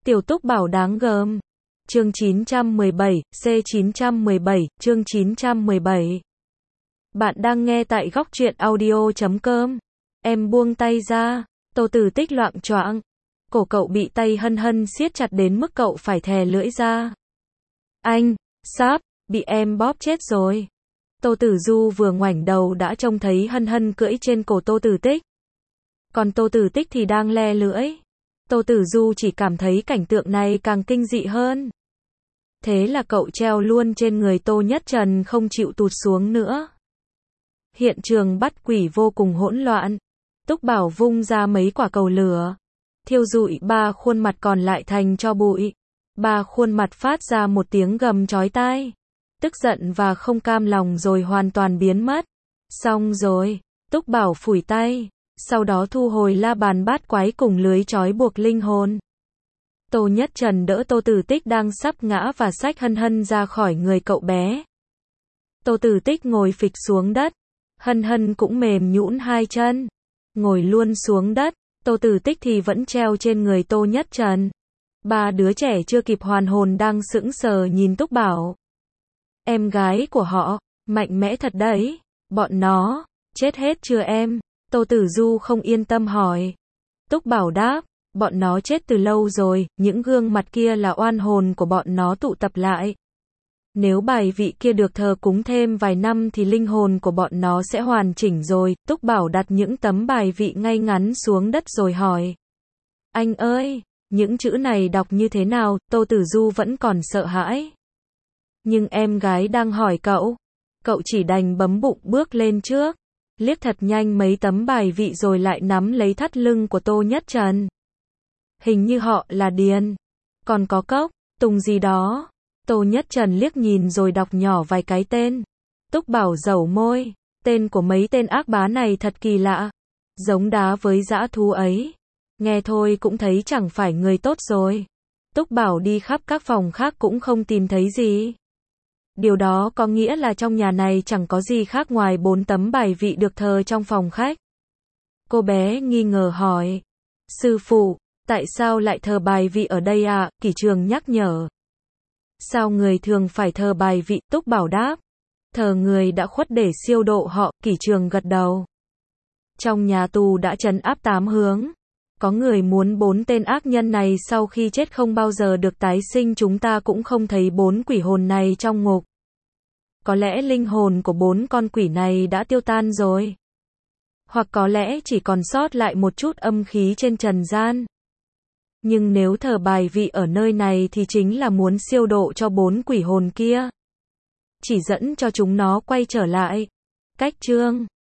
Tiểu Túc Bảo đáng gờm. Chương 917, C917, chương 917. Bạn đang nghe tại góc truyện audio.com. Em buông tay ra. Tô Tử Tích loạng choạng. Cổ cậu bị tay Hân Hân siết chặt đến mức cậu phải thè lưỡi ra. Anh, sáp, bị em bóp chết rồi. Tô Tử Du vừa ngoảnh đầu đã trông thấy Hân Hân cưỡi trên cổ Tô Tử Tích. Còn Tô Tử Tích thì đang le lưỡi. Tô Tử Du chỉ cảm thấy cảnh tượng này càng kinh dị hơn. Thế là cậu treo luôn trên người Tô Nhất Trần không chịu tụt xuống nữa. Hiện trường bắt quỷ vô cùng hỗn loạn. Túc Bảo vung ra mấy quả cầu lửa, thiêu rụi ba khuôn mặt còn lại thành tro bụi. Ba khuôn mặt phát ra một tiếng gầm chói tai, tức giận và không cam lòng rồi hoàn toàn biến mất. Xong rồi, Túc Bảo phủi tay, sau đó thu hồi la bàn bát quái cùng lưới trói buộc linh hồn. Tô Nhất Trần đỡ Tô Tử Tích đang sắp ngã và xách Hân Hân ra khỏi người cậu bé. Tô Tử Tích ngồi phịch xuống đất, Hân Hân cũng mềm nhũn hai chân, ngồi luôn xuống đất. Tô Tử Tích thì vẫn treo trên người Tô Nhất Trần. Ba đứa trẻ chưa kịp hoàn hồn đang sững sờ nhìn Túc Bảo. Em gái của họ, mạnh mẽ thật đấy. Bọn nó, chết hết chưa em? Tô Tử Du không yên tâm hỏi. Túc Bảo đáp, bọn nó chết từ lâu rồi, những gương mặt kia là oan hồn của bọn nó tụ tập lại. Nếu bài vị kia được thờ cúng thêm vài năm thì linh hồn của bọn nó sẽ hoàn chỉnh rồi. Túc Bảo đặt những tấm bài vị ngay ngắn xuống đất rồi hỏi. Anh ơi, những chữ này đọc như thế nào? Tô Tử Du vẫn còn sợ hãi. Nhưng em gái đang hỏi cậu. Cậu chỉ đành bấm bụng bước lên trước, liếc thật nhanh mấy tấm bài vị rồi lại nắm lấy thắt lưng của Tô Nhất Trần. Hình như họ là Điền, còn có Cốc, Tùng gì đó. Tô Nhất Trần liếc nhìn rồi đọc nhỏ vài cái tên. Túc Bảo dẩu môi, tên của mấy tên ác bá này thật kỳ lạ, giống đá với dã thú ấy. Nghe thôi cũng thấy chẳng phải người tốt rồi. Túc Bảo đi khắp các phòng khác cũng không tìm thấy gì. Điều đó có nghĩa là trong nhà này chẳng có gì khác ngoài 4 tấm bài vị được thờ trong phòng khách. Cô bé nghi ngờ hỏi. Sư phụ, tại sao lại thờ bài vị ở đây ạ? Kỷ Trường nhắc nhở. Sao người thường phải thờ bài vị? Túc Bảo đáp. Thờ người đã khuất để siêu độ họ. Kỷ Trường gật đầu. Trong nhà tù đã trấn áp 8 hướng. Có người muốn 4 tên ác nhân này sau khi chết không bao giờ được tái sinh. Chúng ta cũng không thấy 4 quỷ hồn này trong ngục. Có lẽ linh hồn của 4 con quỷ này đã tiêu tan rồi. Hoặc có lẽ chỉ còn sót lại một chút âm khí trên trần gian. Nhưng nếu thờ bài vị ở nơi này thì chính là muốn siêu độ cho 4 quỷ hồn kia. Chỉ dẫn cho chúng nó quay trở lại. Cách chương